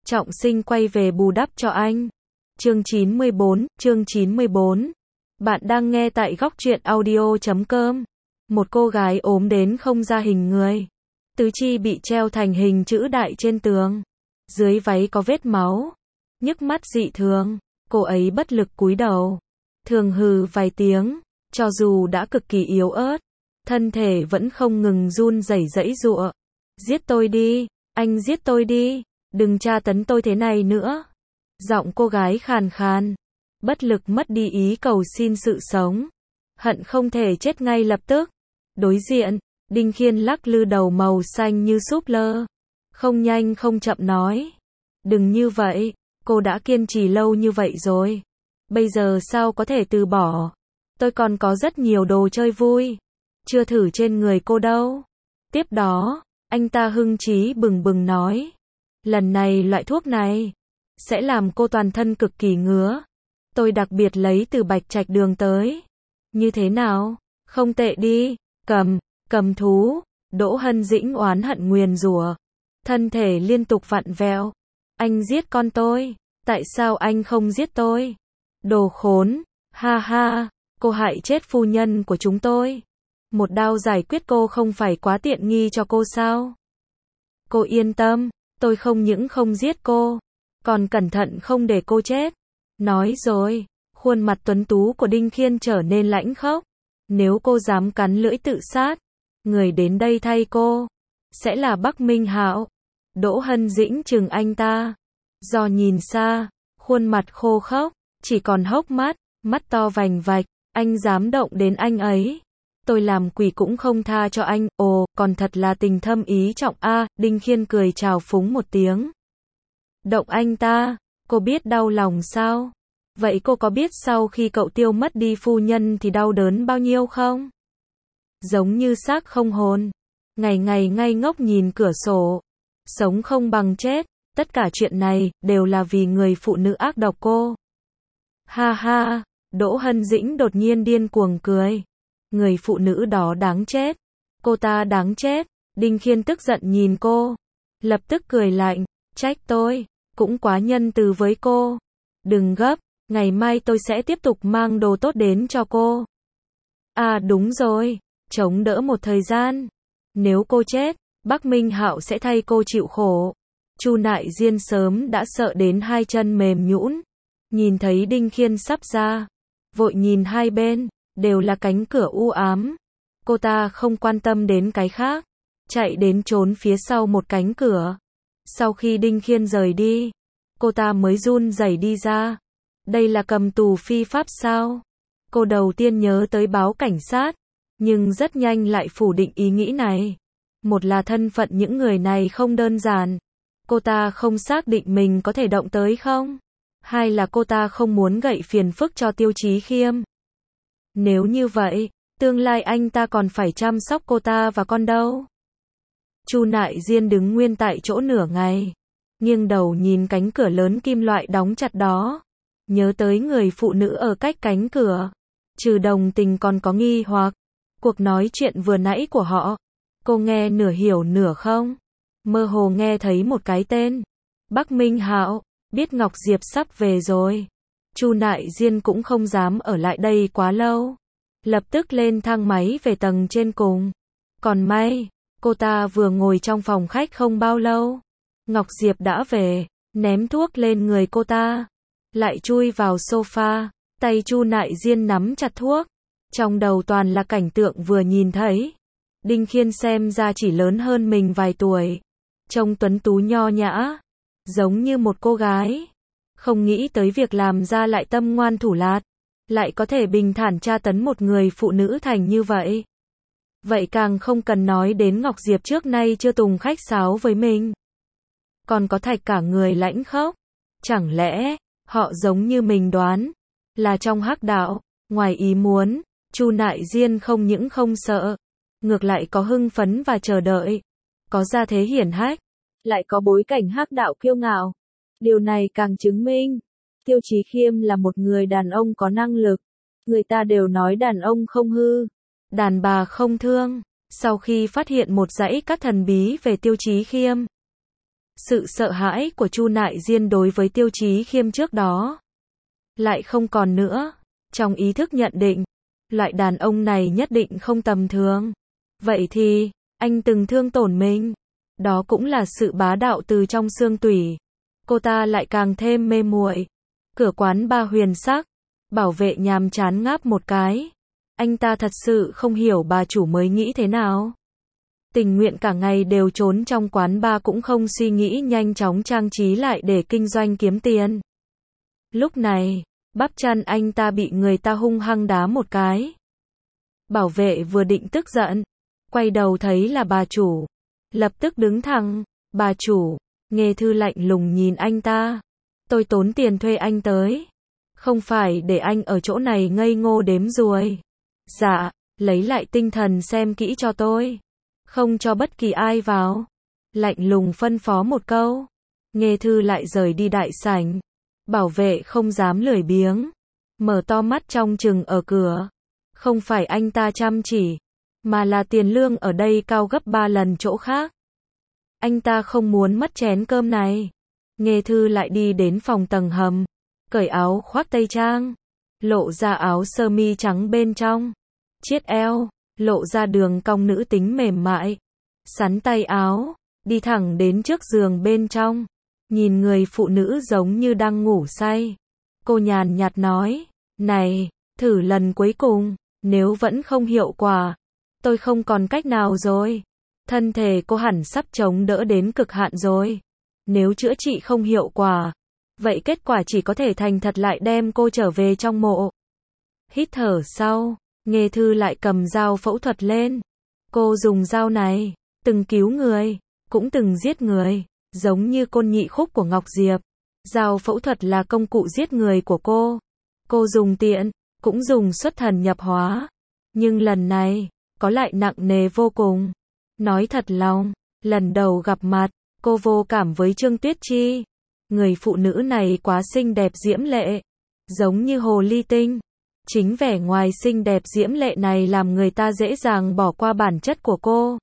Trọng Sinh quay về bù đắp cho anh. Chương 94. Bạn đang nghe tại góc truyện audio.com. Một cô gái ốm đến không ra hình người. Tứ chi bị treo thành hình chữ đại trên tường. Dưới váy có vết máu. Nhức mắt dị thường. Cô ấy bất lực cúi đầu. Thường hừ vài tiếng. Cho dù đã cực kỳ yếu ớt, thân thể vẫn không ngừng run rẩy giãy giụa. Giết tôi đi, anh giết tôi đi, đừng tra tấn tôi thế này nữa. Giọng cô gái khàn khàn, bất lực mất đi ý cầu xin sự sống. Hận không thể chết ngay lập tức. Đối diện, Đinh Khiên lắc lư đầu màu xanh như súp lơ. Không nhanh không chậm nói. Đừng như vậy, cô đã kiên trì lâu như vậy rồi. Bây giờ sao có thể từ bỏ? Tôi còn có rất nhiều đồ chơi vui. Chưa thử trên người cô đâu. Tiếp đó, anh ta hưng trí bừng bừng nói. Lần này loại thuốc này sẽ làm cô toàn thân cực kỳ ngứa. Tôi đặc biệt lấy từ Bạch Trạch Đường tới. Như thế nào? Không tệ đi. Cầm thú. Đỗ Hân Dĩnh oán hận nguyền rủa. Thân thể liên tục vặn vẹo. Anh giết con tôi. Tại sao anh không giết tôi? Đồ khốn. Ha ha. Cô hại chết phu nhân của chúng tôi. Một đao giải quyết cô không phải quá tiện nghi cho cô sao? Cô yên tâm, tôi không những không giết cô, còn cẩn thận không để cô chết. Nói rồi, khuôn mặt tuấn tú của Đinh Khiên trở nên lãnh khốc. Nếu cô dám cắn lưỡi tự sát, người đến đây thay cô sẽ là Bắc Minh Hạo. Đỗ Hân Dĩnh trừng anh ta. Do nhìn xa, khuôn mặt khô khốc, chỉ còn hốc mắt, mắt to vành vạch. Anh dám động đến anh ấy, tôi làm quỷ cũng không tha cho anh. Ồ, còn thật là tình thâm ý trọng a. Đinh Khiên cười trào phúng một tiếng. Động anh ta, cô biết đau lòng sao? Vậy cô có biết sau khi cậu Tiêu mất đi phu nhân thì đau đớn bao nhiêu không? Giống như xác không hồn, ngày ngày ngây ngốc nhìn cửa sổ, sống không bằng chết. Tất cả chuyện này đều là vì người phụ nữ ác độc cô. Ha ha. Đỗ Hân Dĩnh đột nhiên điên cuồng cười. Người phụ nữ đó đáng chết. Cô ta đáng chết. Đinh Khiên tức giận nhìn cô. Lập tức cười lạnh. Trách tôi. Cũng quá nhân từ với cô. Đừng gấp. Ngày mai tôi sẽ tiếp tục mang đồ tốt đến cho cô. À đúng rồi. Chống đỡ một thời gian. Nếu cô chết, Bắc Minh Hạo sẽ thay cô chịu khổ. Chu Nại Diên sớm đã sợ đến hai chân mềm nhũn. Nhìn thấy Đinh Khiên sắp ra, vội nhìn hai bên, đều là cánh cửa u ám. Cô ta không quan tâm đến cái khác, chạy đến trốn phía sau một cánh cửa. Sau khi Đinh Khiên rời đi, cô ta mới run rẩy đi ra. Đây là cầm tù phi pháp sao? Cô đầu tiên nhớ tới báo cảnh sát, nhưng rất nhanh lại phủ định ý nghĩ này. Một là thân phận những người này không đơn giản. Cô ta không xác định mình có thể động tới không? Hai là cô ta không muốn gậy phiền phức cho Tiêu Chí Khiêm. Nếu như vậy, tương lai anh ta còn phải chăm sóc cô ta và con đâu. Chu Nại Diên đứng nguyên tại chỗ nửa ngày, nghiêng đầu nhìn cánh cửa lớn kim loại đóng chặt đó, nhớ tới người phụ nữ ở cách cánh cửa, trừ đồng tình còn có nghi hoặc. Cuộc nói chuyện vừa nãy của họ, cô nghe nửa hiểu nửa không, mơ hồ nghe thấy một cái tên, Bắc Minh Hạo. Biết Ngọc Diệp sắp về rồi, Chu Nại Diên cũng không dám ở lại đây quá lâu, lập tức lên thang máy về tầng trên cùng. Còn may, cô ta vừa ngồi trong phòng khách không bao lâu, Ngọc Diệp đã về, ném thuốc lên người cô ta, lại chui vào sofa, tay Chu Nại Diên nắm chặt thuốc, trong đầu toàn là cảnh tượng vừa nhìn thấy. Đinh Khiên xem ra chỉ lớn hơn mình vài tuổi, trông tuấn tú nho nhã, giống như một cô gái. Không nghĩ tới việc làm ra lại tâm ngoan thủ lạt, lại có thể bình thản tra tấn một người phụ nữ thành như vậy. Vậy càng không cần nói đến Ngọc Diệp trước nay chưa từng khách sáo với mình. Còn có Thạch cả người lãnh khốc. Chẳng lẽ, họ giống như mình đoán, là trong hắc đạo. Ngoài ý muốn, Chu Nại Diên không những không sợ, ngược lại có hưng phấn và chờ đợi. Có gia thế hiển hách, lại có bối cảnh hắc đạo kiêu ngạo. Điều này càng chứng minh, Tiêu Chí Khiêm là một người đàn ông có năng lực. Người ta đều nói đàn ông không hư, đàn bà không thương. Sau khi phát hiện một dãy các thần bí về Tiêu Chí Khiêm, Sự sợ hãi của Chu Nại Diên đối với Tiêu Chí Khiêm trước đó lại không còn nữa. Trong ý thức nhận định, loại đàn ông này nhất định không tầm thường. Vậy thì, anh từng thương tổn mình. Đó cũng là sự bá đạo từ trong xương tủy. Cô ta lại càng thêm mê muội. Cửa quán bar Huyền Sắc, bảo vệ nhàm chán ngáp một cái. Anh ta thật sự không hiểu bà chủ mới nghĩ thế nào. Tình nguyện cả ngày đều trốn trong quán bar cũng không suy nghĩ nhanh chóng trang trí lại để kinh doanh kiếm tiền. Lúc này, bắp chân anh ta bị người ta hung hăng đá một cái. Bảo vệ vừa định tức giận, quay đầu thấy là bà chủ. Lập tức đứng thẳng, bà chủ, Nghê Thư lạnh lùng nhìn anh ta. Tôi tốn tiền thuê anh tới. Không phải để anh ở chỗ này ngây ngô đếm ruồi. Dạ, lấy lại tinh thần xem kỹ cho tôi. Không cho bất kỳ ai vào. Lạnh lùng phân phó một câu. Nghê Thư lại rời đi đại sảnh. Bảo vệ không dám lười biếng. Mở to mắt trông chừng ở cửa. Không phải anh ta chăm chỉ, mà là tiền lương ở đây cao gấp 3 lần chỗ khác. Anh ta không muốn mất chén cơm này. Nghê Thư lại đi đến phòng tầng hầm. Cởi áo khoác tây trang. Lộ ra áo sơ mi trắng bên trong. Chiết eo, lộ ra đường cong nữ tính mềm mại. Sắn tay áo, đi thẳng đến trước giường bên trong. Nhìn người phụ nữ giống như đang ngủ say. Cô nhàn nhạt nói, này, thử lần cuối cùng, nếu vẫn không hiệu quả, tôi không còn cách nào rồi. Thân thể cô hẳn sắp chống đỡ đến cực hạn rồi. Nếu chữa trị không hiệu quả, vậy kết quả chỉ có thể thành thật lại đem cô trở về trong mộ. Hít thở sau, Nghê Thư lại cầm dao phẫu thuật lên. Cô dùng dao này, từng cứu người, cũng từng giết người, giống như Côn Nhị Khúc của Ngọc Diệp. Dao phẫu thuật là công cụ giết người của cô. Cô dùng tiện, cũng dùng xuất thần nhập hóa. Nhưng lần này, có lại nặng nề vô cùng. Nói thật lòng, lần đầu gặp mặt, cô vô cảm với Trương Tuyết Chi. Người phụ nữ này quá xinh đẹp diễm lệ, giống như hồ ly tinh. Chính vẻ ngoài xinh đẹp diễm lệ này làm người ta dễ dàng bỏ qua bản chất của cô.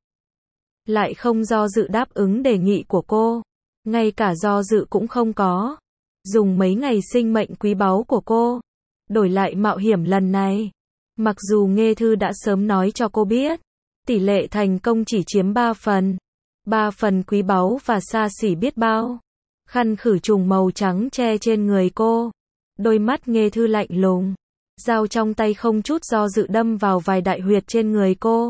Lại không do dự đáp ứng đề nghị của cô. Ngay cả do dự cũng không có. Dùng mấy ngày sinh mệnh quý báu của cô, đổi lại mạo hiểm lần này. Mặc dù Nghê Thư đã sớm nói cho cô biết, tỷ lệ thành công chỉ chiếm 3 phần. 3 phần quý báu và xa xỉ biết bao. Khăn khử trùng màu trắng che trên người cô. Đôi mắt Nghê Thư lạnh lùng. Dao trong tay không chút do dự đâm vào vài đại huyệt trên người cô.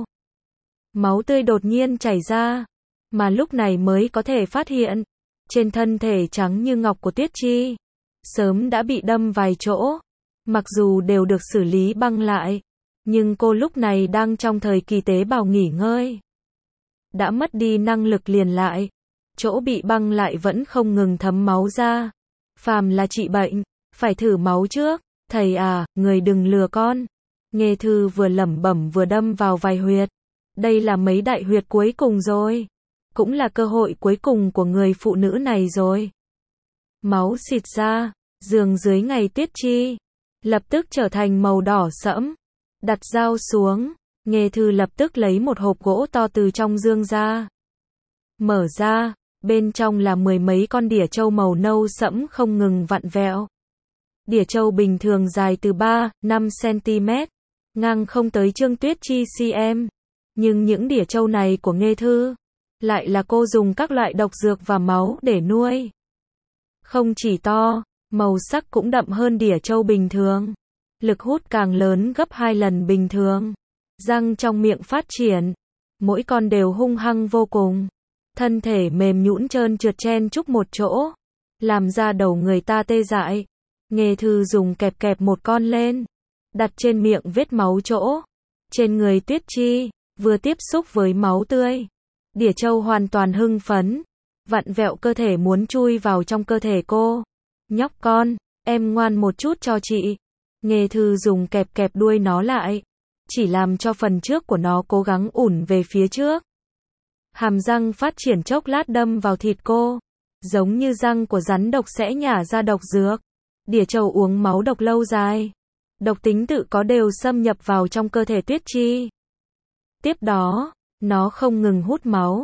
Máu tươi đột nhiên chảy ra. Mà lúc này mới có thể phát hiện. Trên thân thể trắng như ngọc của Tuyết Chi, sớm đã bị đâm vài chỗ. Mặc dù đều được xử lý băng lại, nhưng cô lúc này đang trong thời kỳ tế bào nghỉ ngơi. Đã mất đi năng lực liền lại. Chỗ bị băng lại vẫn không ngừng thấm máu ra. Phàm là trị bệnh, phải thử máu trước. Thầy à, người đừng lừa con. Nghê Thư vừa lẩm bẩm vừa đâm vào vài huyệt. Đây là mấy đại huyệt cuối cùng rồi. Cũng là cơ hội cuối cùng của người phụ nữ này rồi. Máu xịt ra, giường dưới ngày Tuyết Chi lập tức trở thành màu đỏ sẫm. Đặt dao xuống, Nghê Thư lập tức lấy một hộp gỗ to từ trong giường ra. Mở ra, bên trong là 10 mấy con đỉa trâu màu nâu sẫm không ngừng vặn vẹo. Đỉa trâu bình thường dài từ 3-5 cm, ngang không tới Trương Tuyết Chi cm. Nhưng những đỉa trâu này của Nghê Thư, lại là cô dùng các loại độc dược và máu để nuôi. Không chỉ to, màu sắc cũng đậm hơn đỉa trâu bình thường. Lực hút càng lớn gấp 2 lần bình thường. Răng trong miệng phát triển. Mỗi con đều hung hăng vô cùng. Thân thể mềm nhũn trơn trượt chen chúc một chỗ. Làm ra đầu người ta tê dại. Nghê Thư dùng kẹp kẹp một con lên. Đặt trên miệng vết máu chỗ. Trên người Tuyết Chi, vừa tiếp xúc với máu tươi. Đỉa trâu hoàn toàn hưng phấn. Vặn vẹo cơ thể muốn chui vào trong cơ thể cô. Nhóc con, em ngoan một chút cho chị. Nghê Thư dùng kẹp kẹp đuôi nó lại. Chỉ làm cho phần trước của nó cố gắng ủn về phía trước. Hàm răng phát triển chốc lát đâm vào thịt cô. Giống như răng của rắn độc sẽ nhả ra độc dược. Đỉa trâu uống máu độc lâu dài. Độc tính tự có đều xâm nhập vào trong cơ thể Tuyết Chi. Tiếp đó, nó không ngừng hút máu.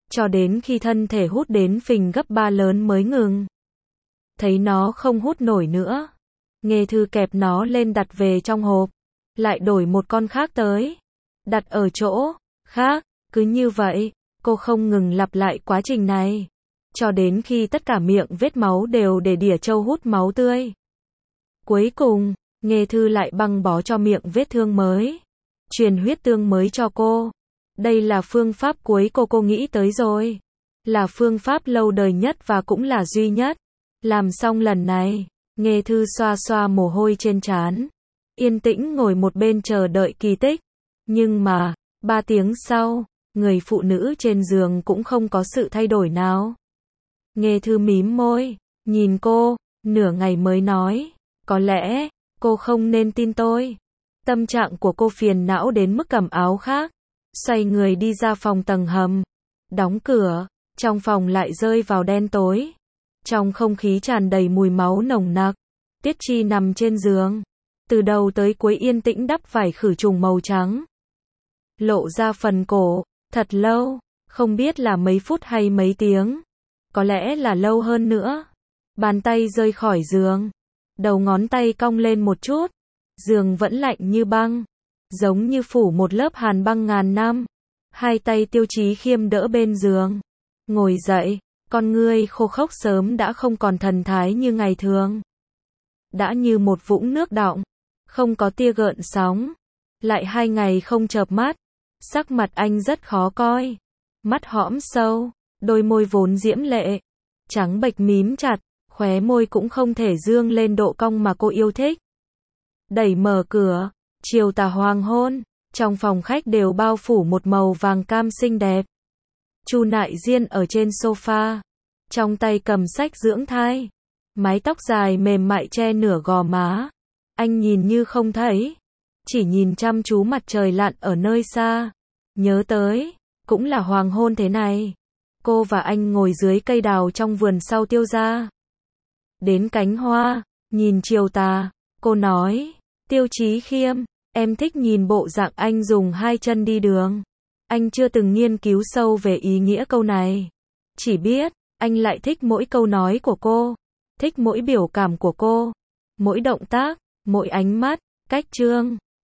cho đến khi thân thể hút đến phình gấp 3 lớn mới ngừng. Thấy nó không hút nổi nữa, Nghê Thư kẹp nó lên đặt về trong hộp, lại đổi một con khác tới, đặt ở chỗ khác, cứ như vậy, cô không ngừng lặp lại quá trình này, cho đến khi tất cả miệng vết máu đều để đỉa trâu hút máu tươi. Cuối cùng, Nghê Thư lại băng bó cho miệng vết thương mới, truyền huyết tương mới cho cô. Đây là phương pháp cuối cô nghĩ tới rồi. Là phương pháp lâu đời nhất và cũng là duy nhất. Làm xong lần này, Nghê Thư xoa xoa mồ hôi trên trán, yên tĩnh ngồi một bên chờ đợi kỳ tích. Nhưng mà, 3 tiếng sau, người phụ nữ trên giường cũng không có sự thay đổi nào. Nghê Thư mím môi, nhìn cô, nửa ngày mới nói, có lẽ, cô không nên tin tôi. Tâm trạng của cô phiền não đến mức cầm áo khác, xoay người đi ra phòng tầng hầm, đóng cửa, trong phòng lại rơi vào đen tối. Trong không khí tràn đầy mùi máu nồng nặc, Tiết Chi nằm trên giường, từ đầu tới cuối yên tĩnh đắp vải khử trùng màu trắng, lộ ra phần cổ, thật lâu, không biết là mấy phút hay mấy tiếng, có lẽ là lâu hơn nữa. Bàn tay rơi khỏi giường, đầu ngón tay cong lên một chút, giường vẫn lạnh như băng, giống như phủ một lớp hàn băng ngàn năm. Hai tay Tiêu Chí Khiêm đỡ bên giường, ngồi dậy, con ngươi khô khốc sớm đã không còn thần thái như ngày thường. Đã như một vũng nước đọng, không có tia gợn sóng. Lại 2 ngày không chợp mắt, sắc mặt anh rất khó coi, mắt hõm sâu, đôi môi vốn diễm lệ, trắng bệch mím chặt, khóe môi cũng không thể dương lên độ cong mà cô yêu thích. Đẩy mở cửa, chiều tà hoàng hôn, trong phòng khách đều bao phủ một màu vàng cam xinh đẹp. Chu Nại Diên ở trên sofa, trong tay cầm sách dưỡng thai, mái tóc dài mềm mại che nửa gò má. Anh nhìn như không thấy, chỉ nhìn chăm chú mặt trời lặn ở nơi xa. Nhớ tới, cũng là hoàng hôn thế này. Cô và anh ngồi dưới cây đào trong vườn sau Tiêu gia. Đến cánh hoa, nhìn chiều tà, cô nói, Tiêu Chí Khiêm, em thích nhìn bộ dạng anh dùng 2 chân đi đường. Anh chưa từng nghiên cứu sâu về ý nghĩa câu này. Chỉ biết, anh lại thích mỗi câu nói của cô, thích mỗi biểu cảm của cô, mỗi động tác, mỗi ánh mắt, cách chương.